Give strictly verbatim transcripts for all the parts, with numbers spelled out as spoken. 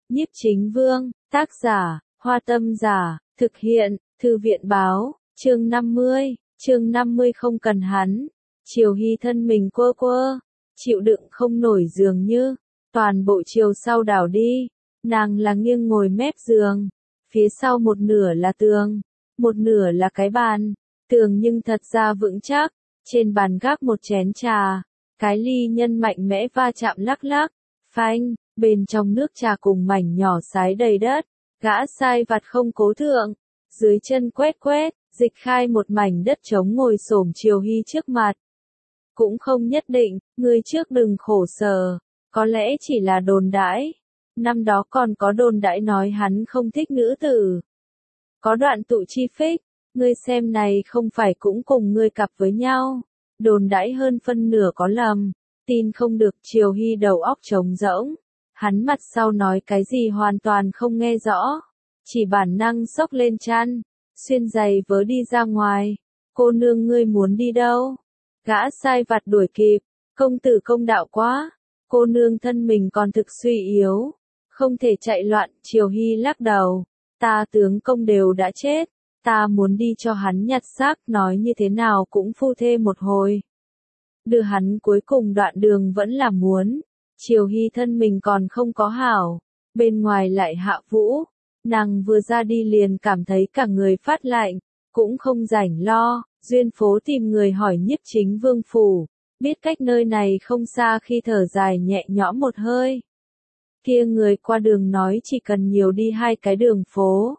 Nhiếp Chính Vương, tác giả, Hoa Tâm Giả, thực hiện, Thư viện Báo, chương năm mươi, chương năm mươi không cần hắn. Triều Hy thân mình quơ quơ, chịu đựng không nổi dường như, toàn bộ chiều sau đảo đi, nàng là nghiêng ngồi mép giường, phía sau một nửa là tường, một nửa là cái bàn, tường nhưng thật ra vững chắc, trên bàn gác một chén trà, cái ly nhân mạnh mẽ va chạm lắc lắc, phanh, bên trong nước trà cùng mảnh nhỏ sái đầy đất, gã sai vặt không cố thượng, dưới chân quét quét, dịch khai một mảnh đất trống ngồi xổm Triều Hy trước mặt. Cũng không nhất định, ngươi trước đừng khổ sở, có lẽ chỉ là đồn đãi. Năm đó còn có đồn đãi nói hắn không thích nữ tử. Có đoạn tụ chi phích, ngươi xem này không phải cũng cùng ngươi cặp với nhau. Đồn đãi hơn phân nửa có lầm, tin không được. Triều Hy đầu óc trống rỗng. Hắn mặt sau nói cái gì hoàn toàn không nghe rõ. Chỉ bản năng xốc lên chăn, xuyên giày vớ đi ra ngoài. Cô nương ngươi muốn đi đâu? Gã sai vặt đuổi kịp, công tử công đạo quá, cô nương thân mình còn thực suy yếu, không thể chạy loạn. Triều Hy lắc đầu, ta tướng công đều đã chết, ta muốn đi cho hắn nhặt xác, nói như thế nào cũng phu thê một hồi. Đưa hắn cuối cùng đoạn đường vẫn là muốn, Triều Hy thân mình còn không có hảo, bên ngoài lại hạ vũ, nàng vừa ra đi liền cảm thấy cả người phát lạnh, cũng không rảnh lo. Duyên phố tìm người hỏi Nhiếp Chính Vương phủ, biết cách nơi này không xa khi thở dài nhẹ nhõm một hơi. Kia người qua đường nói chỉ cần nhiều đi hai cái đường phố.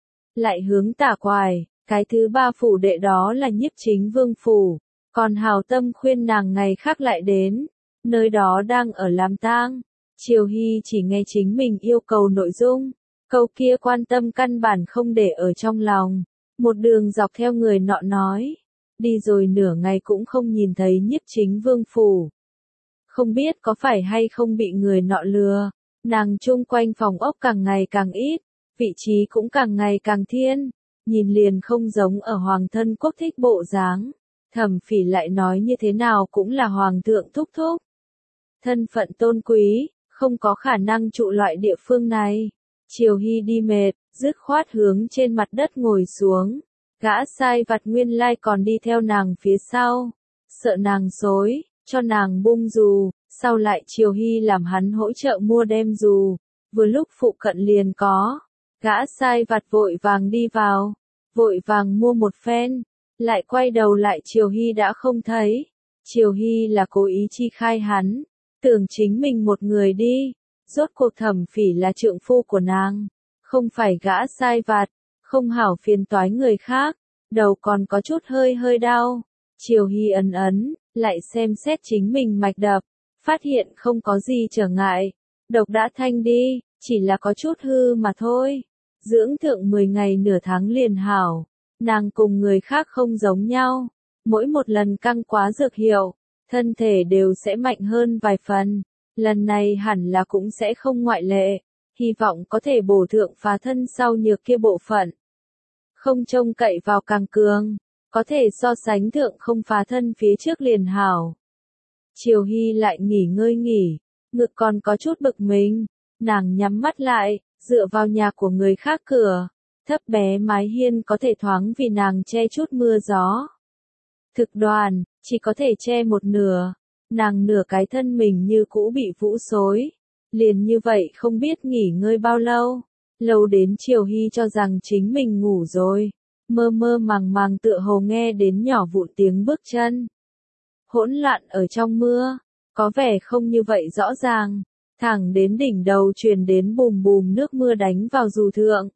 Lại hướng tả quài, cái thứ ba phủ đệ đó là Nhiếp Chính Vương phủ, còn hào tâm khuyên nàng ngày khác lại đến, nơi đó đang ở làm tang. Triều Hy chỉ nghe chính mình yêu cầu nội dung, câu kia quan tâm căn bản không để ở trong lòng. Một đường dọc theo người nọ nói, đi rồi nửa ngày cũng không nhìn thấy Nhiếp Chính Vương phủ. Không biết có phải hay không bị người nọ lừa, nàng chung quanh phòng ốc càng ngày càng ít, vị trí cũng càng ngày càng thiên, nhìn liền không giống ở hoàng thân quốc thích bộ dáng. Thẩm Phỉ lại nói như thế nào cũng là hoàng thượng thúc thúc. Thân phận tôn quý, không có khả năng trụ loại địa phương này. Triều Hy đi mệt, dứt khoát hướng trên mặt đất ngồi xuống. Gã sai vặt nguyên lai còn đi theo nàng phía sau. Sợ nàng xối, cho nàng bung dù, sau lại Triều Hy làm hắn hỗ trợ mua đem dù. Vừa lúc phụ cận liền có. Gã sai vặt vội vàng đi vào, vội vàng mua một phen, lại quay đầu lại Triều Hy đã không thấy. Triều Hy là cố ý chi khai hắn, tưởng chính mình một người đi. Rốt cuộc Thẩm Phỉ là trượng phu của nàng, không phải gã sai vặt, không hảo phiền toái người khác, đầu còn có chút hơi hơi đau. Triều Hy ấn ấn, lại xem xét chính mình mạch đập, phát hiện không có gì trở ngại, độc đã thanh đi, chỉ là có chút hư mà thôi. Dưỡng thượng mười ngày nửa tháng liền hảo, nàng cùng người khác không giống nhau, mỗi một lần căng quá dược hiệu, thân thể đều sẽ mạnh hơn vài phần. Lần này hẳn là cũng sẽ không ngoại lệ, hy vọng có thể bổ thượng phá thân sau nhược kia bộ phận. Không trông cậy vào càng cường, có thể so sánh thượng không phá thân phía trước liền hảo. Triều Hy lại nghỉ ngơi nghỉ, ngực còn có chút bực mình, nàng nhắm mắt lại, dựa vào nhà của người khác cửa, thấp bé mái hiên có thể thoáng vì nàng che chút mưa gió. Thực đoàn, chỉ có thể che một nửa. Nàng nửa cái thân mình như cũ bị vũ xối, liền như vậy không biết nghỉ ngơi bao lâu, lâu đến Triều Hy cho rằng chính mình ngủ rồi, mơ mơ màng màng tựa hồ nghe đến nhỏ vụn tiếng bước chân. Hỗn loạn ở trong mưa, có vẻ không như vậy rõ ràng, thẳng đến đỉnh đầu truyền đến bùm bùm nước mưa đánh vào dù thượng.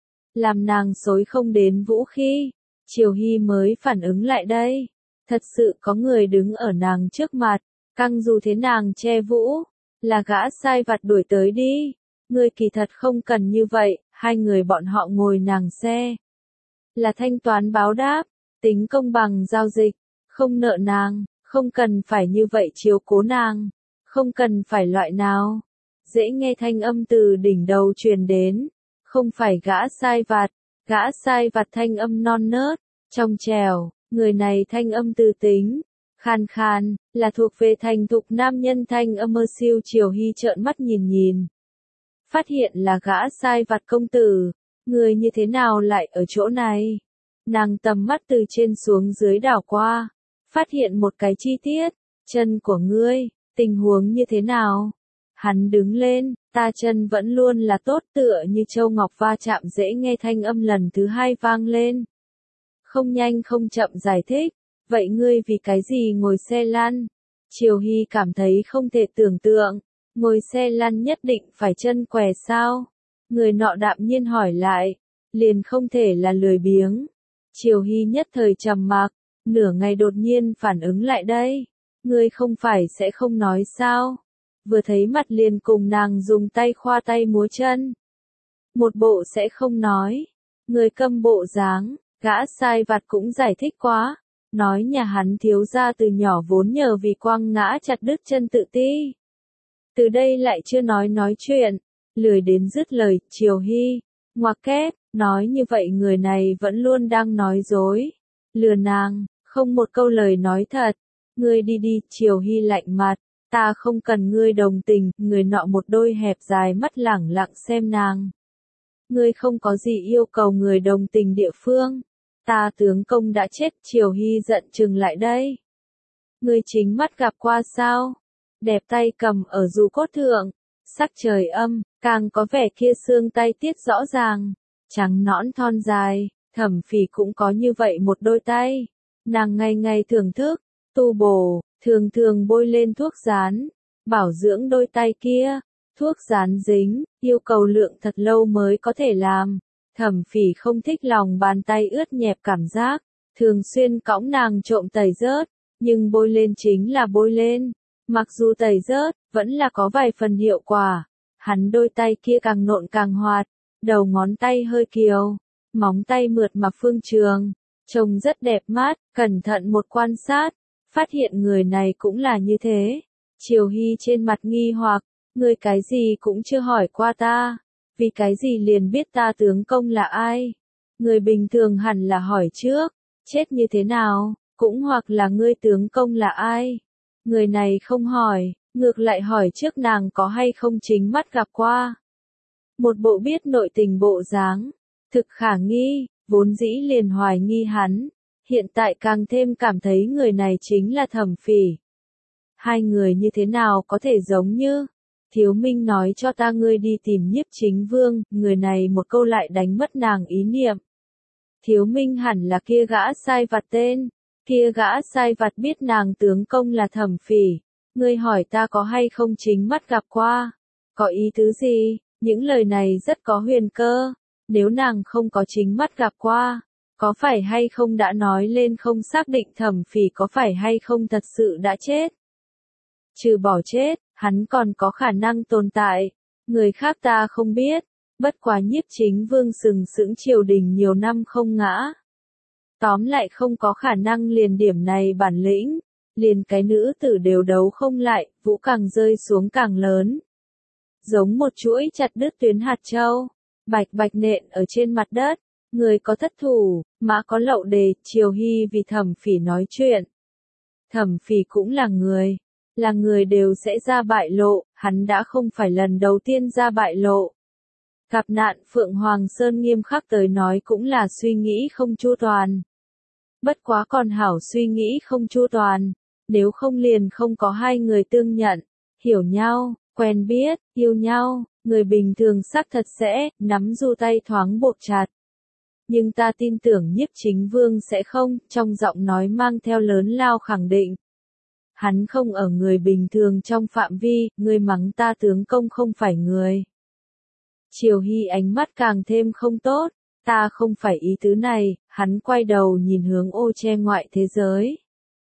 Làm nàng xối không đến vũ khi, Triều Hy mới phản ứng lại đây. Thật sự có người đứng ở nàng trước mặt, căng dù thế nàng che vũ, là gã sai vặt đuổi tới đi. Ngươi kỳ thật không cần như vậy, hai người bọn họ ngồi nàng xe. Là thanh toán báo đáp, tính công bằng giao dịch, không nợ nàng, không cần phải như vậy chiếu cố nàng, không cần phải loại nào. Dễ nghe thanh âm từ đỉnh đầu truyền đến, không phải gã sai vặt, gã sai vặt thanh âm non nớt, trong trẻo. Người này thanh âm từ tính, khan khan, là thuộc về thành thục nam nhân thanh âm mơ siêu. Triều Hy trợn mắt nhìn nhìn. phát hiện là gã sai vặt công tử. Người như thế nào lại ở chỗ này? Nàng tầm mắt từ trên xuống dưới đảo qua, phát hiện một cái chi tiết, chân của ngươi, tình huống như thế nào? Hắn đứng lên, ta chân vẫn luôn là tốt, tựa như châu ngọc va chạm dễ nghe, thanh âm lần thứ hai vang lên. Không nhanh không chậm giải thích, vậy ngươi vì cái gì ngồi xe lăn? Triều Hy cảm thấy không thể tưởng tượng, ngồi xe lăn nhất định phải chân què sao? Người nọ đạm nhiên hỏi lại, liền không thể là lười biếng. Triều Hy nhất thời trầm mặc, nửa ngày đột nhiên phản ứng lại đây. Ngươi không phải sẽ không nói sao? Vừa thấy mặt liền cùng nàng dùng tay khoa tay múa chân. Một bộ sẽ không nói. Người câm bộ dáng, gã sai vặt cũng giải thích quá. Nói nhà hắn thiếu gia từ nhỏ vốn nhờ vì quăng ngã chặt đứt chân tự ti. Từ đây lại chưa nói nói chuyện, lười đến dứt lời. Triều Hy, ngoặc kép, nói như vậy người này vẫn luôn đang nói dối. Lừa nàng, không một câu lời nói thật. Ngươi đi đi. Triều Hy lạnh mặt, ta không cần ngươi đồng tình. Người nọ một đôi hẹp dài mắt lẳng lặng xem nàng. Ngươi không có gì yêu cầu người đồng tình địa phương. Ta tướng công đã chết. Triều Hy giận chừng lại đây. Ngươi chính mắt gặp qua sao? Đẹp tay cầm ở dù cốt thượng, sắc trời âm, càng có vẻ kia xương tay tiết rõ ràng, trắng nõn thon dài. Thẩm Phỉ cũng có như vậy một đôi tay. Nàng ngày ngày thưởng thức, tu bổ, thường thường bôi lên thuốc dán, bảo dưỡng đôi tay kia. Thuốc dán dính, yêu cầu lượng thật lâu mới có thể làm. Thẩm Phỉ không thích lòng bàn tay ướt nhẹp cảm giác, thường xuyên cõng nàng trộm tẩy rớt, nhưng bôi lên chính là bôi lên. Mặc dù tẩy rớt, vẫn là có vài phần hiệu quả. Hắn đôi tay kia càng nộn càng hoạt, đầu ngón tay hơi kiều, móng tay mượt mà phương trường, trông rất đẹp mắt. Cẩn thận một quan sát, phát hiện người này cũng là như thế. Triều Hy trên mặt nghi hoặc, ngươi cái gì cũng chưa hỏi qua ta, vì cái gì liền biết ta tướng công là ai? Người bình thường hẳn là hỏi trước, chết như thế nào, cũng hoặc là ngươi tướng công là ai? Người này không hỏi, ngược lại hỏi trước nàng có hay không chính mắt gặp qua. Một bộ biết nội tình bộ dáng, thực khả nghi, vốn dĩ liền hoài nghi hắn, hiện tại càng thêm cảm thấy người này chính là Thẩm Phỉ. Hai người như thế nào có thể giống như? Thiếu Minh nói cho ta ngươi đi tìm Nhiếp Chính Vương, người này một câu lại đánh mất nàng ý niệm. Thiếu Minh hẳn là kia gã sai vặt tên, kia gã sai vặt biết nàng tướng công là Thẩm Phỉ. Ngươi hỏi ta có hay không chính mắt gặp qua? Có ý tứ gì? Những lời này rất có huyền cơ. Nếu nàng không có chính mắt gặp qua, có phải hay không đã nói lên không xác định Thẩm Phỉ có phải hay không thật sự đã chết? Trừ bỏ chết, hắn còn có khả năng tồn tại. Người khác ta không biết, bất quá Nhiếp Chính Vương sừng sững triều đình nhiều năm không ngã. Tóm lại không có khả năng liền điểm này bản lĩnh, liền cái nữ tử đều đấu không lại, vũ càng rơi xuống càng lớn. Giống một chuỗi chặt đứt tuyến hạt châu, bạch bạch nện ở trên mặt đất, người có thất thủ, mã có lậu đề. Triều Hy vì Thẩm Phỉ nói chuyện. Thẩm Phỉ cũng là người, là người đều sẽ ra bại lộ, hắn đã không phải lần đầu tiên ra bại lộ. Gặp nạn Phượng Hoàng Sơn nghiêm khắc tới nói cũng là suy nghĩ không chu toàn. Bất quá còn hảo suy nghĩ không chu toàn, nếu không liền không có hai người tương nhận, hiểu nhau, quen biết, yêu nhau, người bình thường xác thật sẽ nắm du tay thoáng buộc chặt. Nhưng ta tin tưởng Nhiếp Chính Vương sẽ không, trong giọng nói mang theo lớn lao khẳng định. Hắn không ở người bình thường trong phạm vi, ngươi mắng ta tướng công không phải người. Triều Hy ánh mắt càng thêm không tốt, ta không phải ý tứ này. Hắn quay đầu nhìn hướng ô che ngoại thế giới.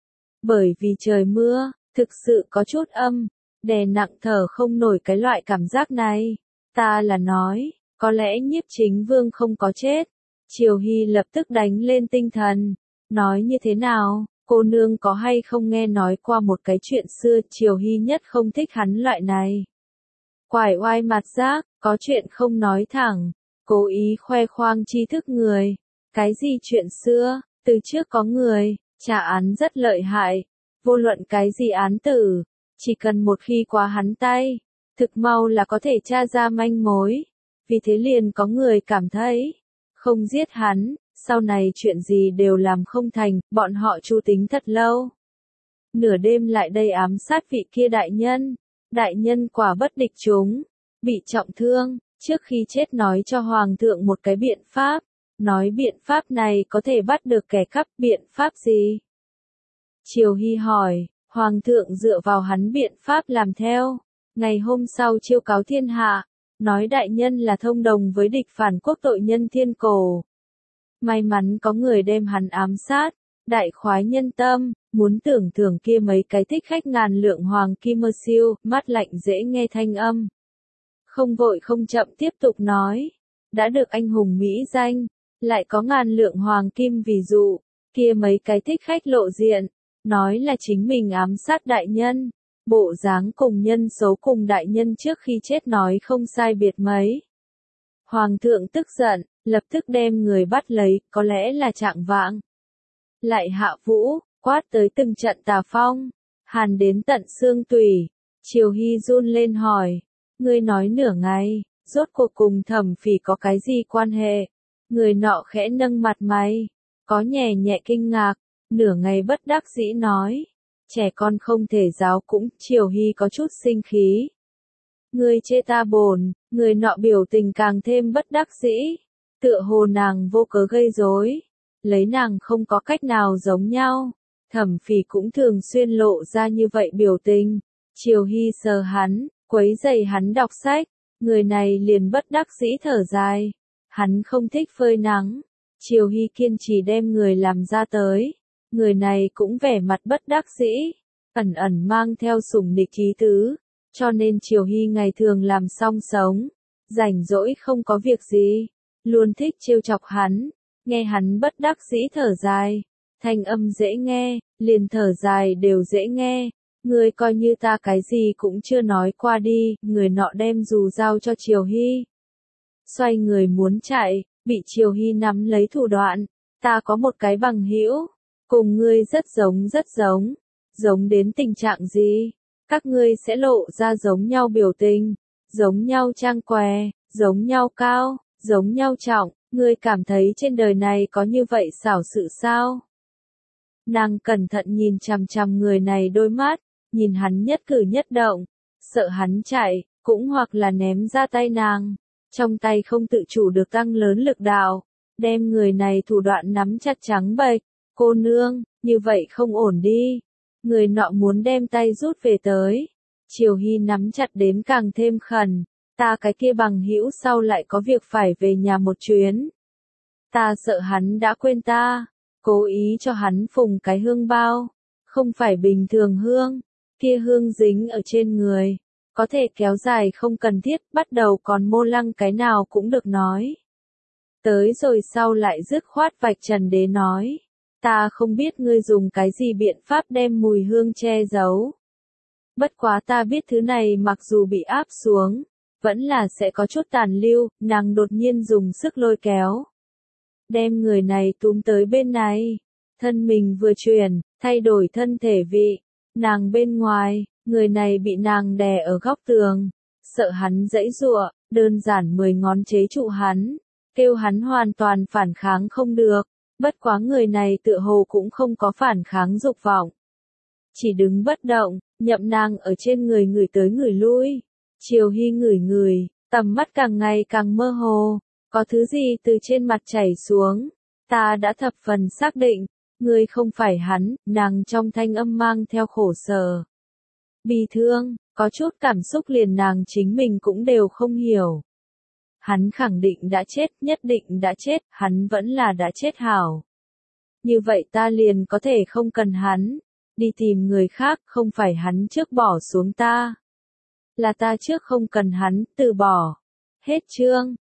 Bởi vì trời mưa, thực sự có chút âm, đè nặng thở không nổi cái loại cảm giác này. Ta là nói, có lẽ Nhiếp Chính Vương không có chết. Triều Hy lập tức đánh lên tinh thần, nói như thế nào? Cô nương có hay không nghe nói qua một cái chuyện xưa? Triều Hy nhất không thích hắn loại này. Quải oai mặt giác, có chuyện không nói thẳng, cố ý khoe khoang tri thức người. Cái gì chuyện xưa? Từ trước có người, trả án rất lợi hại, vô luận cái gì án tử, chỉ cần một khi qua hắn tay, thực mau là có thể tra ra manh mối. Vì thế liền có người cảm thấy, không giết hắn, sau này chuyện gì đều làm không thành, bọn họ chu tính thật lâu. Nửa đêm lại đây ám sát vị kia đại nhân, đại nhân quả bất địch chúng, bị trọng thương, trước khi chết nói cho hoàng thượng một cái biện pháp, nói biện pháp này có thể bắt được kẻ cắp, biện pháp gì? Triều Hy hỏi, hoàng thượng dựa vào hắn biện pháp làm theo, ngày hôm sau chiêu cáo thiên hạ, nói đại nhân là thông đồng với địch phản quốc tội nhân thiên cổ. May mắn có người đem hắn ám sát, đại khoái nhân tâm, muốn tưởng thưởng kia mấy cái thích khách ngàn lượng hoàng kim mơ siêu, mắt lạnh dễ nghe thanh âm. Không vội không chậm tiếp tục nói, đã được anh hùng Mỹ danh, lại có ngàn lượng hoàng kim ví dụ, kia mấy cái thích khách lộ diện, nói là chính mình ám sát đại nhân, bộ dáng cùng nhân số cùng đại nhân trước khi chết nói không sai biệt mấy. Hoàng thượng tức giận, lập tức đem người bắt lấy, có lẽ là trạng vạng. Lại hạ vũ, quát tới từng trận tà phong, hàn đến tận xương tủy. Triều Hy run lên hỏi, ngươi nói nửa ngày, rốt cuộc cùng Thẩm Phỉ có cái gì quan hệ? Người nọ khẽ nâng mặt mày, có nhẹ nhẹ kinh ngạc, nửa ngày bất đắc dĩ nói, trẻ con không thể giáo cũng. Triều Hy có chút sinh khí. Ngươi chê ta bồn, người nọ biểu tình càng thêm bất đắc dĩ, tựa hồ nàng vô cớ gây rối, lấy nàng không có cách nào giống nhau. Thẩm Phỉ cũng thường xuyên lộ ra như vậy biểu tình. Triều Hy sờ hắn, quấy rầy hắn đọc sách, người này liền bất đắc dĩ thở dài. Hắn không thích phơi nắng. Triều Hy kiên trì đem người làm ra tới. Người này cũng vẻ mặt bất đắc dĩ, ẩn ẩn mang theo sủng nịch ý tứ, cho nên Triều Hy ngày thường làm song sống, rảnh rỗi không có việc gì, luôn thích trêu chọc hắn, nghe hắn bất đắc dĩ thở dài, thanh âm dễ nghe, liền thở dài đều dễ nghe, ngươi coi như ta cái gì cũng chưa nói qua đi. Người nọ đem dù giao cho Triều Hy, xoay người muốn chạy, bị Triều Hy nắm lấy thủ đoạn, ta có một cái bằng hữu, cùng ngươi rất giống rất giống, giống đến tình trạng gì? Các ngươi sẽ lộ ra giống nhau biểu tình, giống nhau trang què, giống nhau cao, giống nhau trọng, ngươi cảm thấy trên đời này có như vậy xảo sự sao? Nàng cẩn thận nhìn chằm chằm người này đôi mắt, nhìn hắn nhất cử nhất động, sợ hắn chạy, cũng hoặc là ném ra tay nàng, trong tay không tự chủ được tăng lớn lực đạo, đem người này thủ đoạn nắm chặt trắng bệch. Cô nương, như vậy không ổn đi. Người nọ muốn đem tay rút về tới. Triều Hy nắm chặt đến càng thêm khẩn. Ta cái kia bằng hữu sau lại có việc phải về nhà một chuyến. Ta sợ hắn đã quên ta. Cố ý cho hắn phùng cái hương bao. Không phải bình thường hương. Kia hương dính ở trên người. Có thể kéo dài không cần thiết, bắt đầu còn mô lăng cái nào cũng được nói. Tới rồi sau lại dứt khoát vạch trần đế nói. Ta không biết ngươi dùng cái gì biện pháp đem mùi hương che giấu. Bất quá ta biết thứ này mặc dù bị áp xuống, vẫn là sẽ có chút tàn lưu. Nàng đột nhiên dùng sức lôi kéo, đem người này túm tới bên này. Thân mình vừa chuyển, thay đổi thân thể vị. Nàng bên ngoài, người này bị nàng đè ở góc tường. Sợ hắn giãy giụa, đơn giản mười ngón chế trụ hắn, kêu hắn hoàn toàn phản kháng không được. Bất quá người này tựa hồ cũng không có phản kháng dục vọng. Chỉ đứng bất động, nhậm nàng ở trên người người tới người lui. Triều Hy ngửi ngửi, tầm mắt càng ngày càng mơ hồ. Có thứ gì từ trên mặt chảy xuống. Ta đã thập phần xác định, ngươi không phải hắn. Nàng trong thanh âm mang theo khổ sở, bi thương, có chút cảm xúc liền nàng chính mình cũng đều không hiểu. Hắn khẳng định đã chết, nhất định đã chết, hắn vẫn là đã chết hảo. Như vậy ta liền có thể không cần hắn, đi tìm người khác, không phải hắn trước bỏ xuống ta. Là ta trước không cần hắn, từ bỏ. Hết chương.